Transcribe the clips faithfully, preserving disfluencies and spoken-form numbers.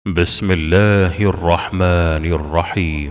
بسم الله الرحمن الرحيم.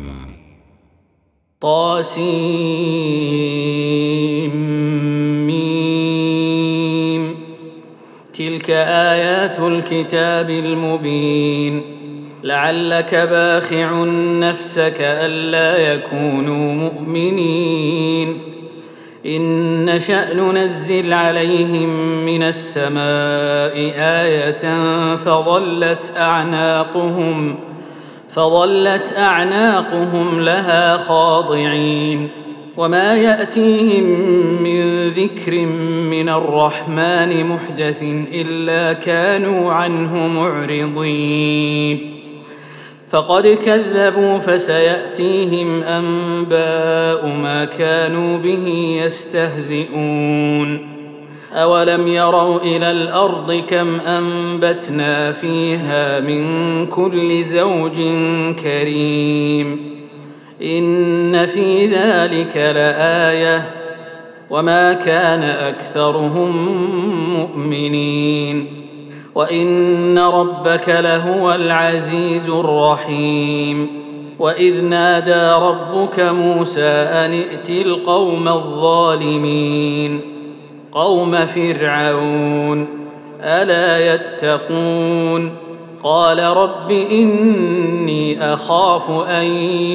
طاسيم. تلك آيات الكتاب المبين. لعلك باخع نفسك ألا يكونوا مؤمنين إن نشأ ننزل عليهم من السماء آية فظلت أعناقهم فظلت أعناقهم لها خاضعين وما يأتيهم من ذكر من الرحمن محدث إلا كانوا عنه معرضين فقد كذبوا فسيأتيهم أنباء ما كانوا به يستهزئون أولم يروا إلى الأرض كم أنبتنا فيها من كل زوج كريم إن في ذلك لآية وما كان أكثرهم مؤمنين وإن ربك لهو العزيز الرحيم وإذ نادى ربك موسى أن ائت القوم الظالمين قوم فرعون ألا يتقون قال رب إني أخاف أن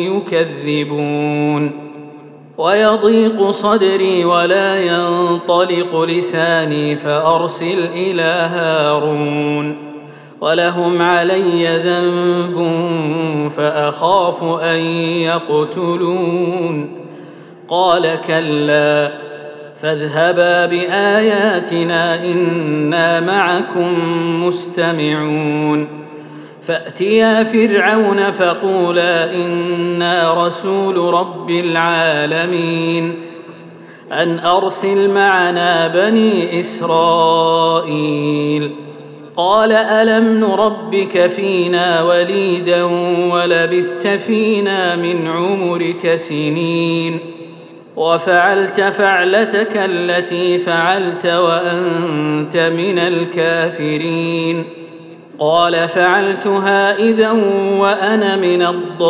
يكذبون ويضيق صدري ولا ينطلق لساني فأرسل إلى هارون ولهم علي ذنب فأخاف أن يقتلون قال كلا فاذهبا بآياتنا إنا معكم مستمعون فأتيا فرعون فقولا إنا رسول رب العالمين أن أرسل معنا بني إسرائيل قال ألم نربك فينا وليدا ولبثت فينا من عمرك سنين وفعلت فعلتك التي فعلت وأنت من الكافرين قال فعلتها إذا وأنا من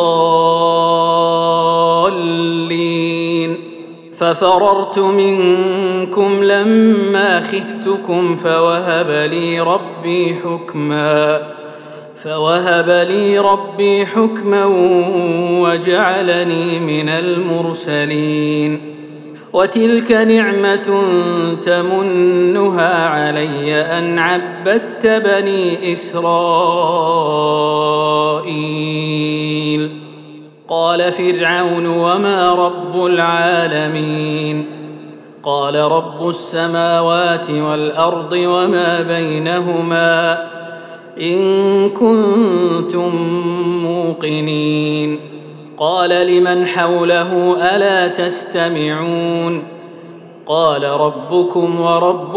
الضالين ففررت منكم لما خفتكم فوهب لي ربي حكما فوهب لي ربي حكما وجعلني من المرسلين وتلك نعمة تمنها علي أن عبدت بني إسرائيل قال فرعون وما رب العالمين قال رب السماوات والأرض وما بينهما إن كنتم موقنين قال لمن حوله ألا تستمعون قال ربكم ورب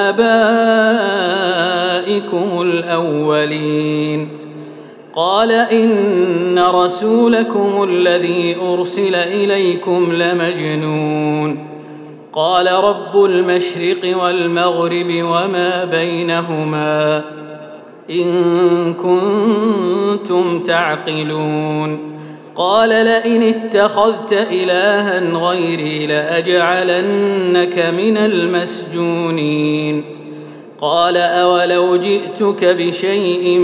آبائكم الأولين قال إن رسولكم الذي أرسل إليكم لمجنون قال رب المشرق والمغرب وما بينهما إن كنتم تعقلون قال لئن اتخذت إلها غيري لأجعلنك من المسجونين قال أولو جئتك بشيء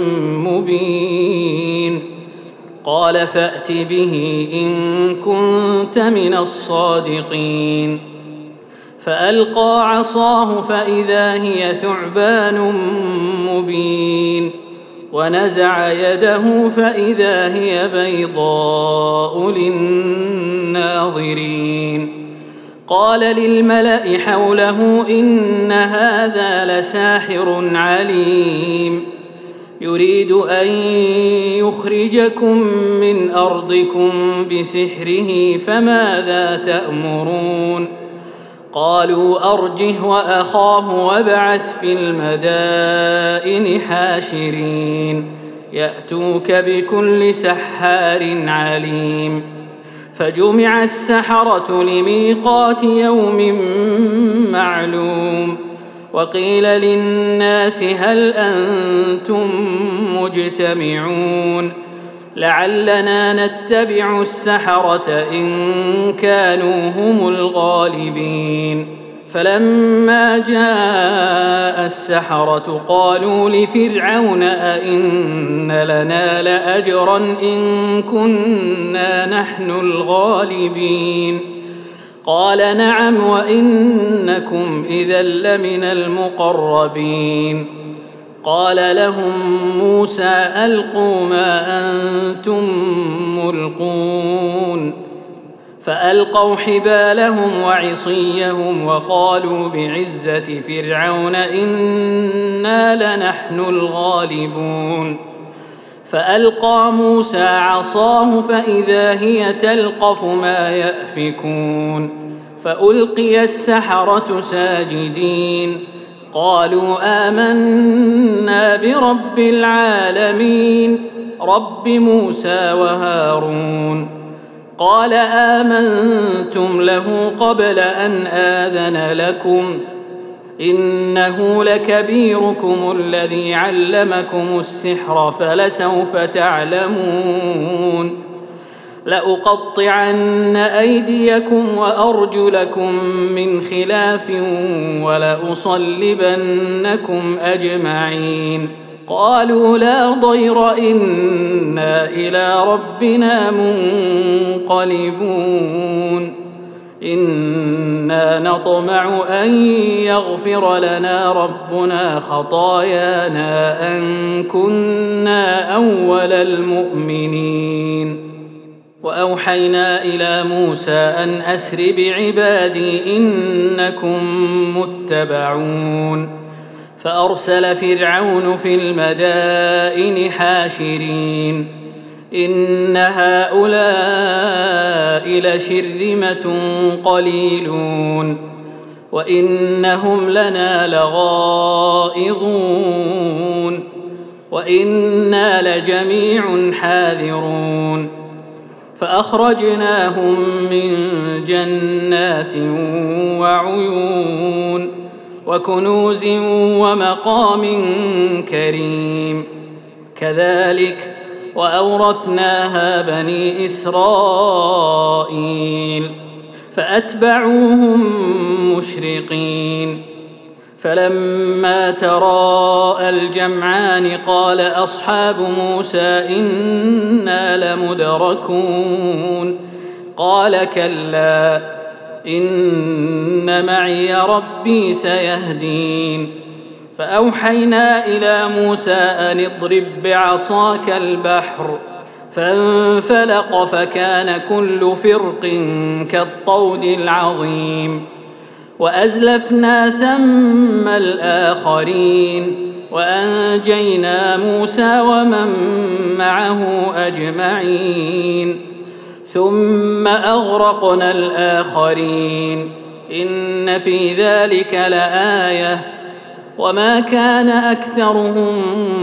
مبين قال فأت به إن كنت من الصادقين فألقى عصاه فإذا هي ثعبان مبين ونزع يده فإذا هي بيضاء للناظرين قال للملأ حوله إن هذا لساحر عليم يريد أن يخرجكم من أرضكم بسحره فماذا تأمرون قالوا أرجه وأخاه وابعث في المدائن حاشرين يأتوك بكل سحار عليم فجمع السحرة لميقات يوم معلوم وقيل للناس هل أنتم مجتمعون لعلنا نتبع السحرة إن كانوا هم الغالبين فلما جاء السحرة قالوا لفرعون أئن لنا لأجرا إن كنا نحن الغالبين قال نعم وإنكم إذا لمن المقربين قال لهم موسى ألقوا ما أنتم ملقون فألقوا حبالهم وعصيهم وقالوا بعزة فرعون إنا لنحن الغالبون فألقى موسى عصاه فإذا هي تلقف ما يأفكون فألقي السحرة ساجدين قالوا آمنا برب العالمين رب موسى وهارون قال آمنتم له قبل أن آذن لكم إنه لكبيركم الذي علمكم السحر فلسوف تعلمون لأقطعن أيديكم وأرجلكم من خلاف ولأصلبنكم أجمعين قالوا لا ضير إنا إلى ربنا منقلبون إنا نطمع أن يغفر لنا ربنا خطايانا أن كنا أول المؤمنين وأوحينا إلى موسى أن أسر بعبادي إنكم متبعون فأرسل فرعون في المدائن حاشرين إن هؤلاء لشرذمة قليلون وإنهم لنا لغائظون وإنا لجميع حاذرون فأخرجناهم من جنات وعيون وكنوز ومقام كريم كذلك وأورثناها بني إسرائيل فأتبعوهم مشرقين فلما تراءى الجمعان قال أصحاب موسى إنا لمدركون قال كلا إن معي ربي سيهدين فأوحينا إلى موسى أن اضرب بعصاك البحر فانفلق فكان كل فرق كالطود العظيم وأزلفنا ثم الآخرين وأنجينا موسى ومن معه أجمعين ثم أغرقنا الآخرين إن في ذلك لآية وما كان أكثرهم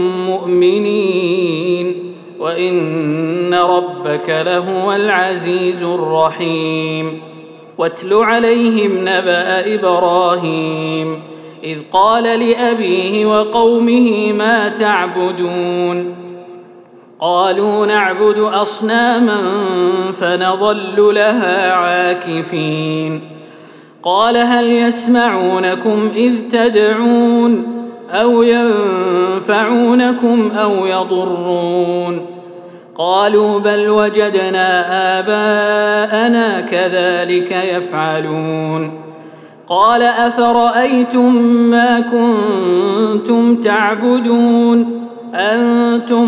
مؤمنين وإن ربك لهو العزيز الرحيم واتل عليهم نبأ إبراهيم إذ قال لأبيه وقومه ما تعبدون قالوا نعبد أصناما فنظل لها عاكفين قال هل يسمعونكم إذ تدعون أو ينفعونكم أو يضرون قالوا بل وجدنا آباءنا كذلك يفعلون قال أفرأيتم ما كنتم تعبدون أنتم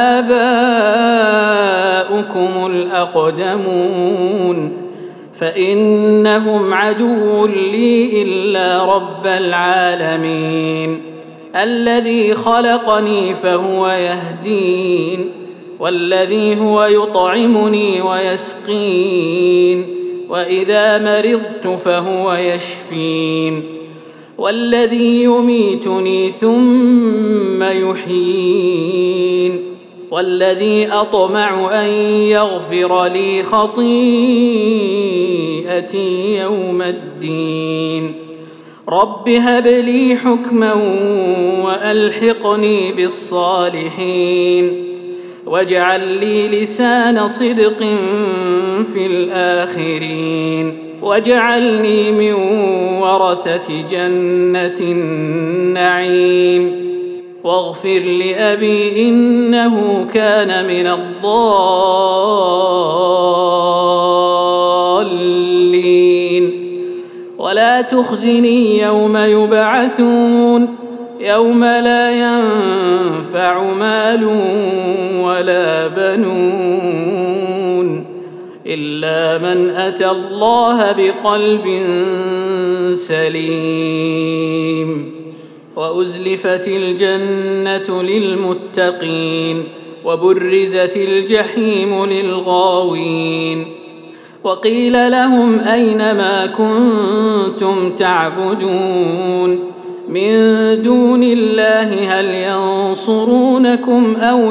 وآباؤكم الأقدمون فإنهم عدو لي إلا رب العالمين الذي خلقني فهو يهدين والذي هو يطعمني ويسقين وإذا مرضت فهو يشفين والذي يميتني ثم يحيين والذي أطمع أن يغفر لي خطيئتي يوم الدين رب هب لي حكما وألحقني بالصالحين واجعل لي لسان صدق في الآخرين واجعلني من ورثة جنة النعيم واغفر لأبي إنه كان من الضالين ولا تخزني يوم يبعثون يوم لا ينفع مال ولا بنون إلا من أتى الله بقلب سليم وأزلفت الجنة للمتقين وبرزت الجحيم للغاوين وقيل لهم أين ما كنتم تعبدون من دون الله هل ينصرونكم أو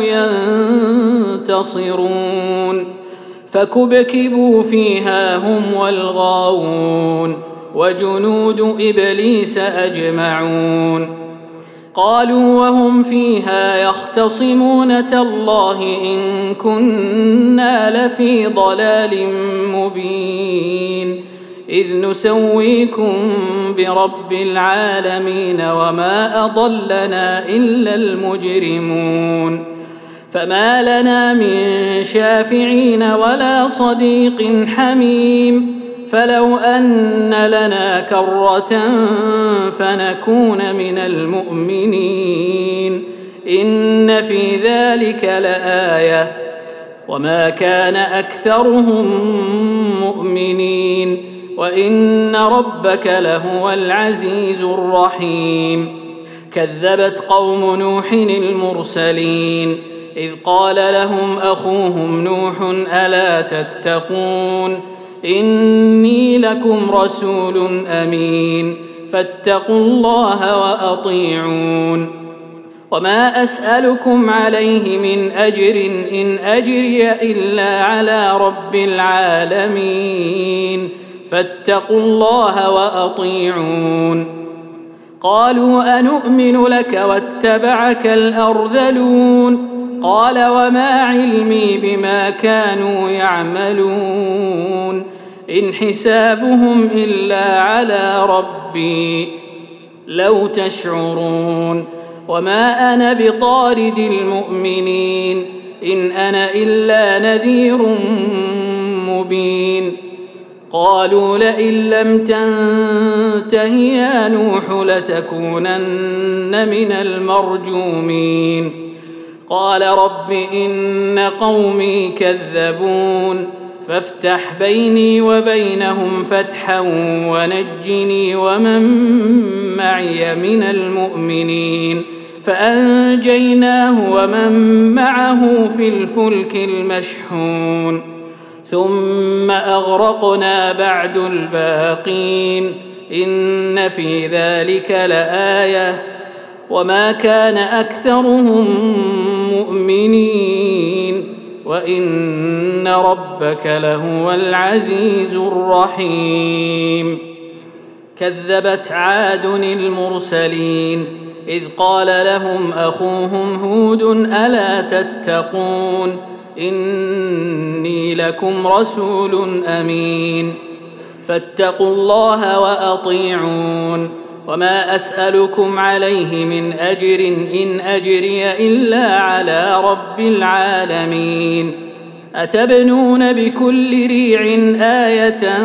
ينتصرون فكبكبوا فيها هم والغاوون وجنود إبليس أجمعون قالوا وهم فيها يختصمون تالله إن كنا لفي ضلال مبين إذ نسويكم برب العالمين وما أضلنا إلا المجرمون فما لنا من شافعين ولا صديق حميم فلو أن لنا كرة فنكون من المؤمنين إن في ذلك لآية وما كان أكثرهم مؤمنين وإن ربك لهو العزيز الرحيم كذبت قوم نوح المرسلين إذ قال لهم أخوهم نوح ألا تتقون إني لكم رسول أمين فاتقوا الله وأطيعون وما أسألكم عليه من أجر إن أجري إلا على رب العالمين فاتقوا الله وأطيعون قالوا أنؤمن لك واتبعك الأرذلون قال وما علمي بما كانوا يعملون إن حسابهم إلا على ربي لو تشعرون وما أنا بطارد المؤمنين إن أنا إلا نذير مبين قالوا لئن لم تنته يا نوح لتكونن من المرجومين قال رب إن قومي كذبون فافتح بيني وبينهم فتحا ونجني ومن معي من المؤمنين فأنجيناه ومن معه في الفلك المشحون ثم أغرقنا بعد الباقين إن في ذلك لآية وما كان أكثرهم مؤمنين وإن ربك لهو العزيز الرحيم كذبت عاد المرسلين إذ قال لهم أخوهم هود ألا تتقون إني لكم رسول أمين فاتقوا الله وأطيعون وما أسألكم عليه من أجر إن أجري إلا على رب العالمين أتبنون بكل ريع آية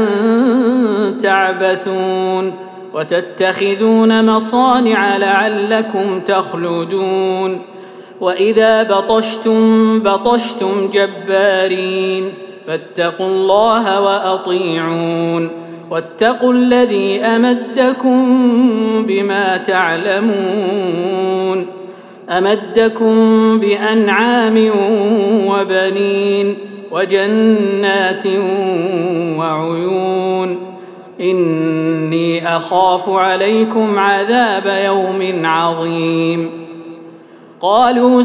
تعبثون وتتخذون مصانع لعلكم تخلدون وإذا بطشتم بطشتم جبارين فاتقوا الله وأطيعون واتقوا الذي أمدكم بما تعلمون أمدكم بأنعام وبنين وجنات وعيون إني أخاف عليكم عذاب يوم عظيم قالوا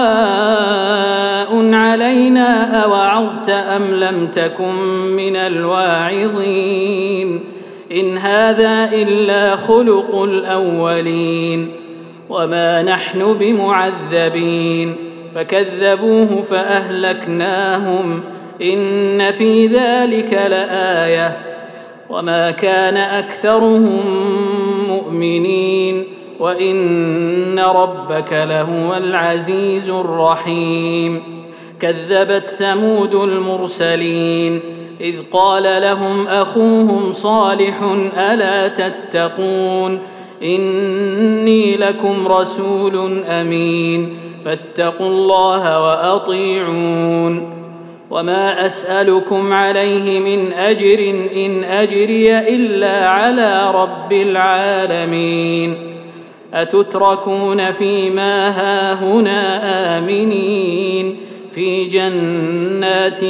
سواء علينا أوعظت أم لم تكن من الواعظين إن هذا إلا خلق الأولين وما نحن بمعذبين فكذبوه فأهلكناهم إن في ذلك لآية وما كان أكثرهم مؤمنين وإن ربك لهو العزيز الرحيم كذبت ثمود المرسلين إذ قال لهم أخوهم صالح ألا تتقون إني لكم رسول أمين فاتقوا الله وأطيعون وما أسألكم عليه من أجر إن أجري إلا على رب العالمين أتتركون فيما هاهنا آمنين في جنات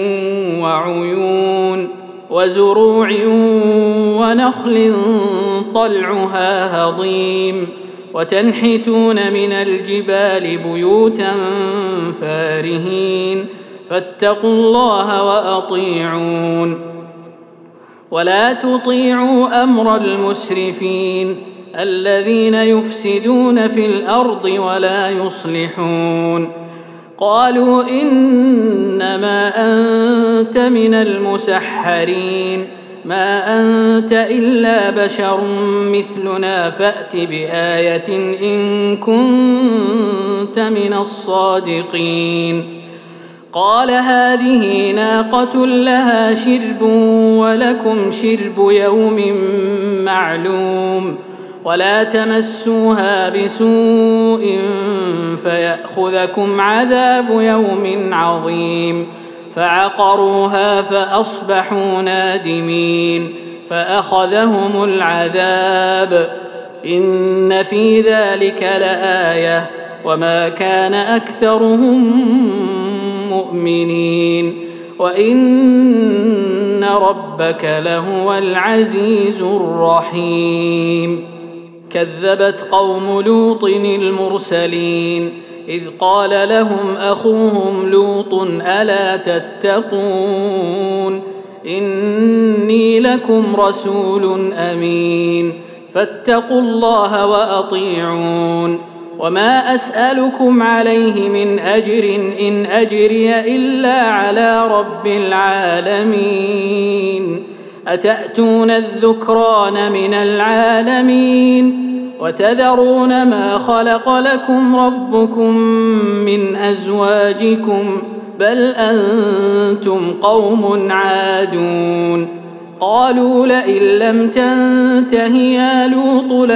وعيون وزروع ونخل طلعها هضيم وتنحتون من الجبال بيوتا فارهين فاتقوا الله وأطيعون ولا تطيعوا أمر المسرفين الذين يفسدون في الأرض ولا يصلحون قالوا إنما أنت من المسحرين ما أنت إلا بشر مثلنا فأت بآية إن كنت من الصادقين قال هذه ناقة لها شرب ولكم شرب يوم معلوم ولا تمسوها بسوء فيأخذكم عذاب يوم عظيم فعقروها فأصبحوا نادمين فأخذهم العذاب إن في ذلك لآية وما كان أكثرهم مؤمنين وإن ربك لهو العزيز الرحيم كذبت قوم لوط المرسلين إذ قال لهم أخوهم لوط ألا تتقون إني لكم رسول أمين فاتقوا الله وأطيعون وما أسألكم عليه من أجر إن أجري إلا على رب العالمين أتأتون الذكران من العالمين وتذرون ما خلق لكم ربكم من أزواجكم بل أنتم قوم عادون قالوا لئن لم تنته يا لوط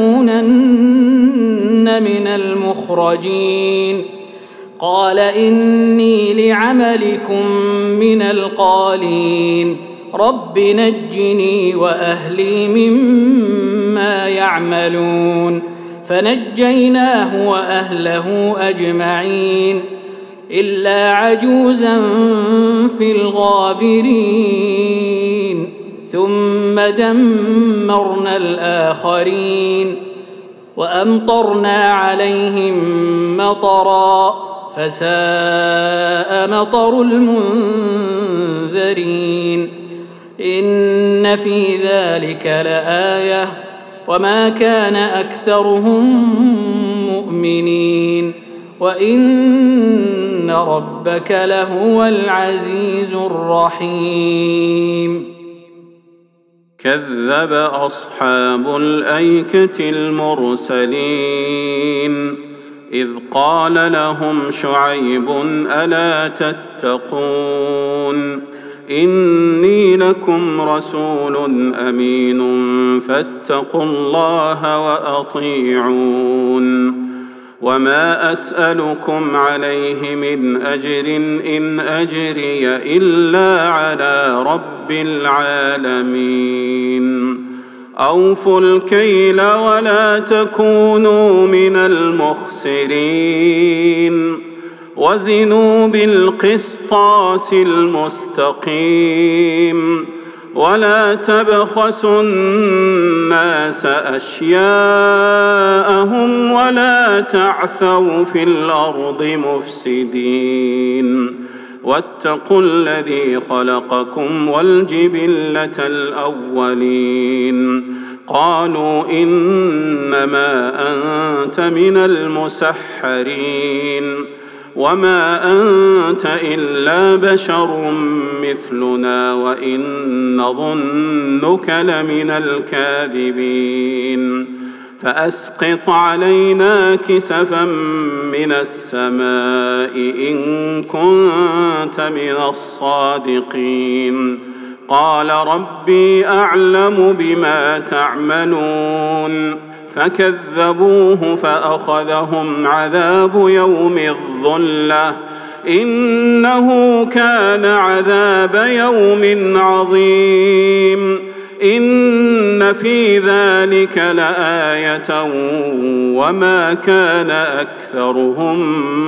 لتكونن من المخرجين قال إني لعملكم من القالين رب نجني وأهلي مما يعملون فنجيناه وأهله أجمعين إلا عجوزا في الغابرين ثم دمرنا الآخرين وأمطرنا عليهم مطرا فساء مطر المنذرين إن في ذلك لآية وما كان أكثرهم مؤمنين وإن ربك لهو العزيز الرحيم كذب أصحاب الأيكة المرسلين إذ قال لهم شعيب ألا تتقون إني لكم رسول أمين فاتقوا الله وأطيعون وما أسألكم عليه من أجر إن أجري إلا على رب العالمين أوفوا الكيل ولا تكونوا من المخسرين وزنوا بالقسطاس المستقيم ولا تبخسوا الناس أشياءهم ولا تعثوا في الأرض مفسدين واتقوا الذي خلقكم والجبلة الأولين قالوا إنما أنت من المسحرين وما أنت إلا بشر مثلنا وإن نظنك لمن الكاذبين فأسقط علينا كسفا من السماء إن كنت من الصادقين قال ربي أعلم بما تعملون فكذبوه فأخذهم عذاب يوم الظلة إنه كان عذاب يوم عظيم إن في ذلك لآية وما كان أكثرهم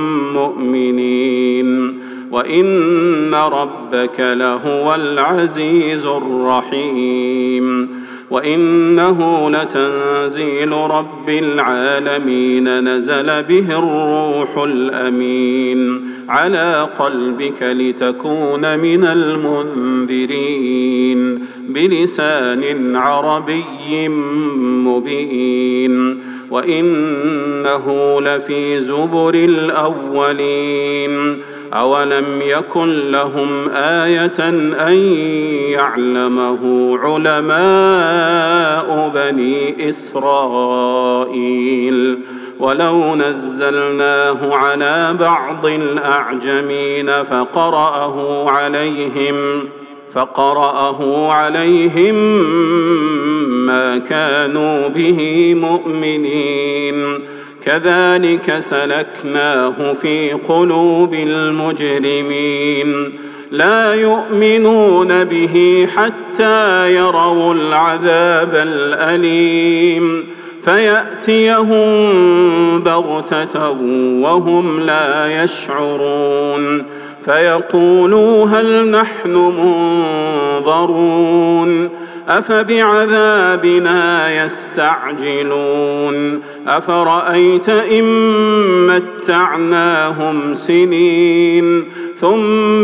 مؤمنين وإن ربك لهو العزيز الرحيم وإنه لتنزيل رب العالمين نزل به الروح الأمين على قلبك لتكون من المنذرين بلسان عربي مبين وإنه لفي زبر الأولين أولم يكن لهم آية أن يعلمه علماء بني إسرائيل ولو نزلناه على بعض الأعجمين فقرأه عليهم فقرأه عليهم ما كانوا به مؤمنين كذلك سلكناه في قلوب المجرمين لا يؤمنون به حتى يروا العذاب الأليم فيأتيهم بغتة وهم لا يشعرون فيقولوا هل نحن منظرون أفبعذابنا يستعجلون أفرأيت إن متعناهم سنين ثم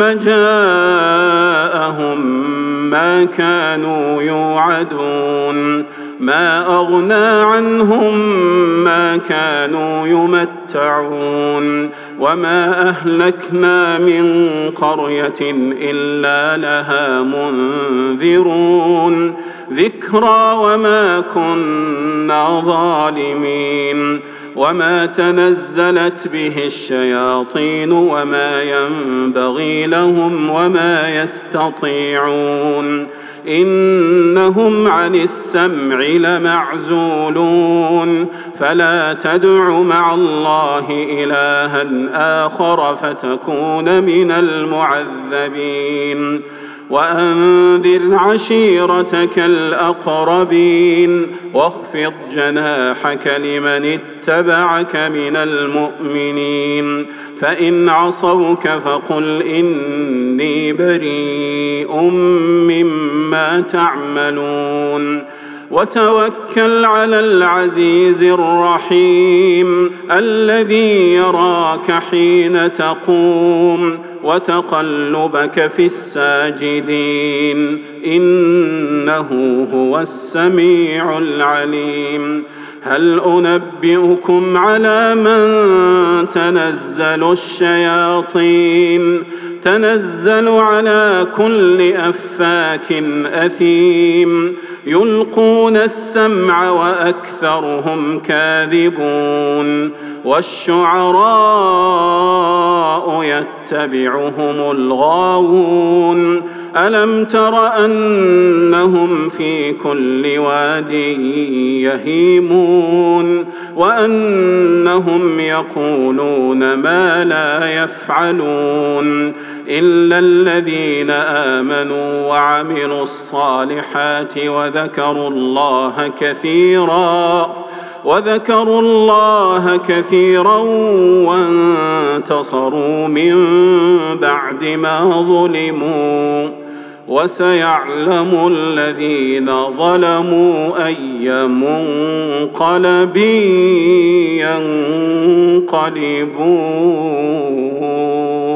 جاءهم ما كانوا يوعدون ما أغنى عنهم ما كانوا يمتعون وما أهلكنا من قرية إلا لها منذرون ذكرى وما كنا ظالمين وما تنزلت به الشياطين وما ينبغي لهم وما يستطيعون إنهم عن السمع لمعزولون فلا تدع مع الله إلها آخر فتكون من المعذبين وأنذر عشيرتك الأقربين واخفض جناحك لمن اتبعك من المؤمنين فإن عصوك فقل إني بريء مما تعملون وتوكل على العزيز الرحيم الذي يراك حين تقوم وتقلبك في الساجدين إنه هو السميع العليم هل أنبئكم على من تنزل الشياطين تنزل على كل أفاك أثيم يلقون السمع وأكثرهم كاذبون والشعراء يتبعهم الغاوون ألم تر أنهم في كل واد يهيمون وأنهم يقولون ما لا يفعلون إلا الذين آمنوا وعملوا الصالحات وذكروا الله كثيرا وذكروا الله كثيرا وانتصروا من بعد ما ظلموا وسيعلم الذين ظلموا أي منقلب ينقلبون